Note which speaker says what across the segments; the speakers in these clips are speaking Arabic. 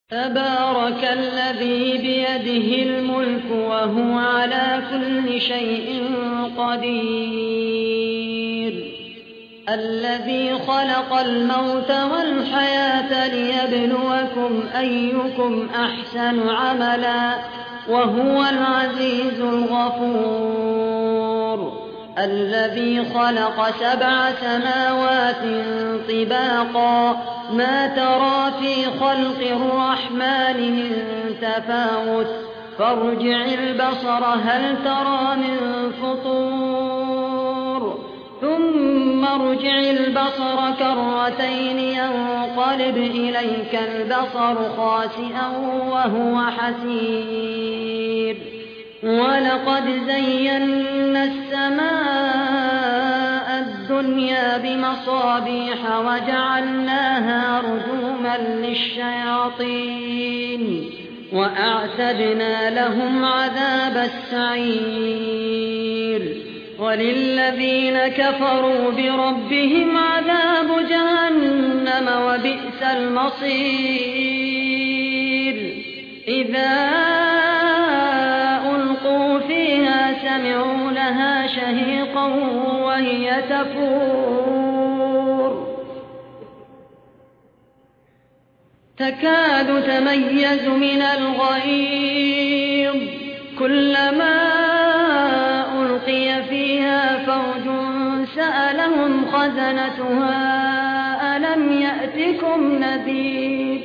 Speaker 1: تبارك الذي بيده الملك وهو على كل شيء قدير الذي خلق الموت والحياة ليبلوكم أيكم أحسن عملا وهو العزيز الغفور الذي خلق 7 سماوات طباقا ما ترى في خلق الرحمن من تفاوت فارجع البصر هل ترى من فطور ثم ارجع البصر كرتين ينقلب إليك البصر خاسئا وهو حسير ولقد زينا السماء الدنيا بمصابيح وجعلناها رجوما للشياطين وأعتدنا لهم عذاب السعير وللذين كفروا بربهم عذاب جهنم وبئس المصير إذا ألقوا فيها سمعوا لها شهيقا وهي تفور تكاد تميز من الغيظ كلما ألقي فيها فوج سألهم خزنتها ألم يأتكم نذير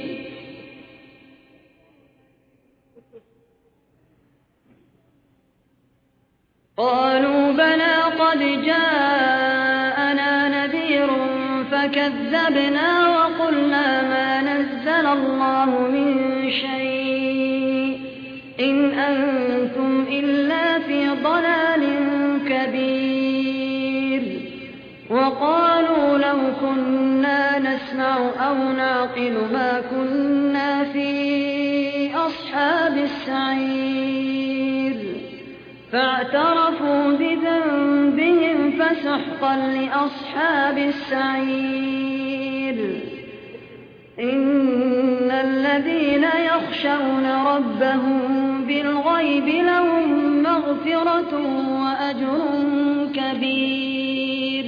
Speaker 1: قالوا بلى قد جاءنا نذير فكذبنا وقلنا ما نزل الله من شيء إن أنتم إلا في ضلال كبير وقالوا لو كنا نسمع أو نعقل ما كنا في أصحاب السعير فاعترفوا بذنبهم فسحقا لأصحاب السعير إن الذين يخشون ربهم بالغيب لهم مغفرة وأجر كبير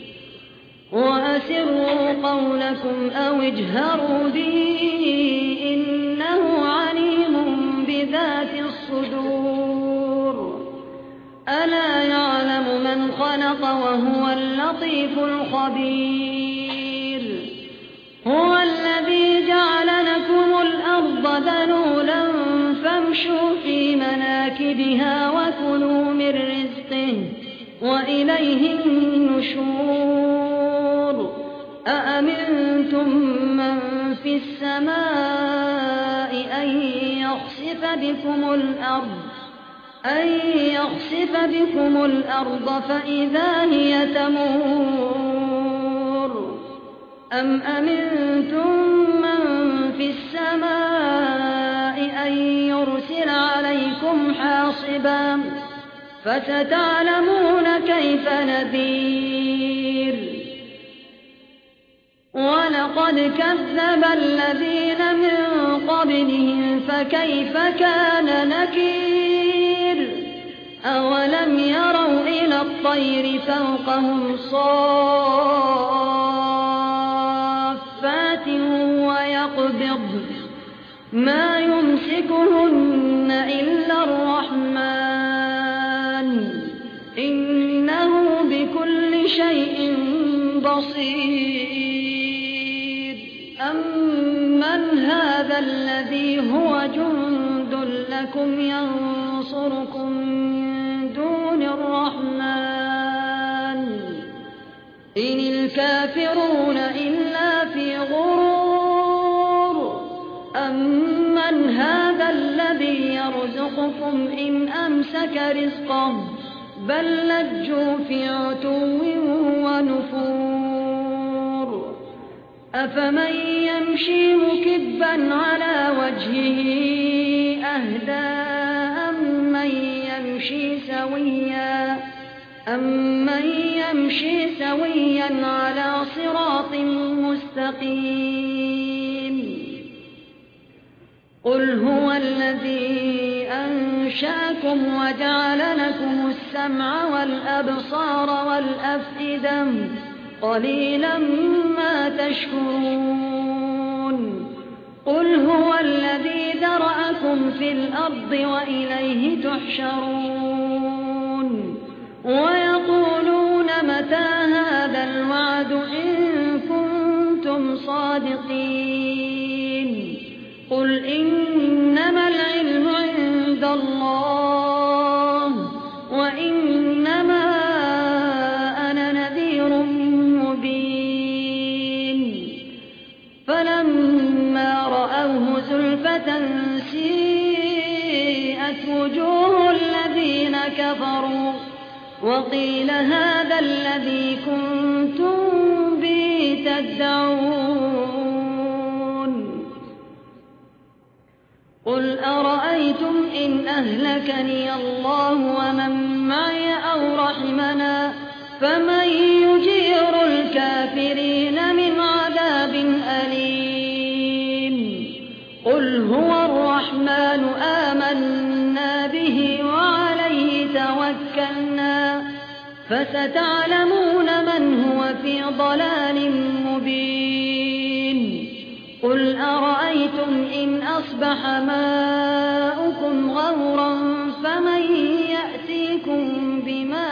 Speaker 1: وأسروا قولكم أو اجهروا به إنه عليم بذات الصدور ألا يعلم من خلق وهو اللطيف الخبير هو الذي جعل لكم الأرض ذلولا فامشوا في مناكبها وكلوا من رزقه وإليه النشور أأمنتم من في السماء أن يخسف بكم الأرض فإذا هي تمور أم أمنتم من في السماء أن يرسل عليكم حاصبا فستعلمون كيف نذير ولقد كذب الذين من قبلهم فكيف كان نكير أولم يروا إلى الطير فوقهم صافات ويقبض ما يمسكهن إلا الرحمن إنه بكل شيء بصير أمن هذا الذي هو جند لكم ينصركم من دون الرحمن إن الكافرون إلا في غرور أمن هذا الذي يرزقكم إن أمسك رزقه بل لجوا في عتو ونفور أفمن يمشي مكبا على وجهه أهدى أمن يمشي سويا على صراط مستقيم قل هو الذي أنشأكم وجعل لكم السمع والأبصار والأفئدة قليلا ما تشكرون قل هو الذي ذرأكم في الأرض وإليه تحشرون ويقولون متى هذا الوعد إن كنتم صادقين قل إنما العلم عند الله وإنما أنا نذير مبين فلما رأوه زلفة سيئت وجوه الذين كفروا وقيل هذا الذي كنتم به تدعون قل أرأيتم إن أهلكني الله ومن معي أو رحمنا فمن يجير الكافرين من عذاب أليم قل هو الرحمن آمنا به وعليه توكلنا فستعلمون من هو في ضلال مبين قل أرأيتم إن أصبح ماؤكم غورا فمن يأتيكم بماء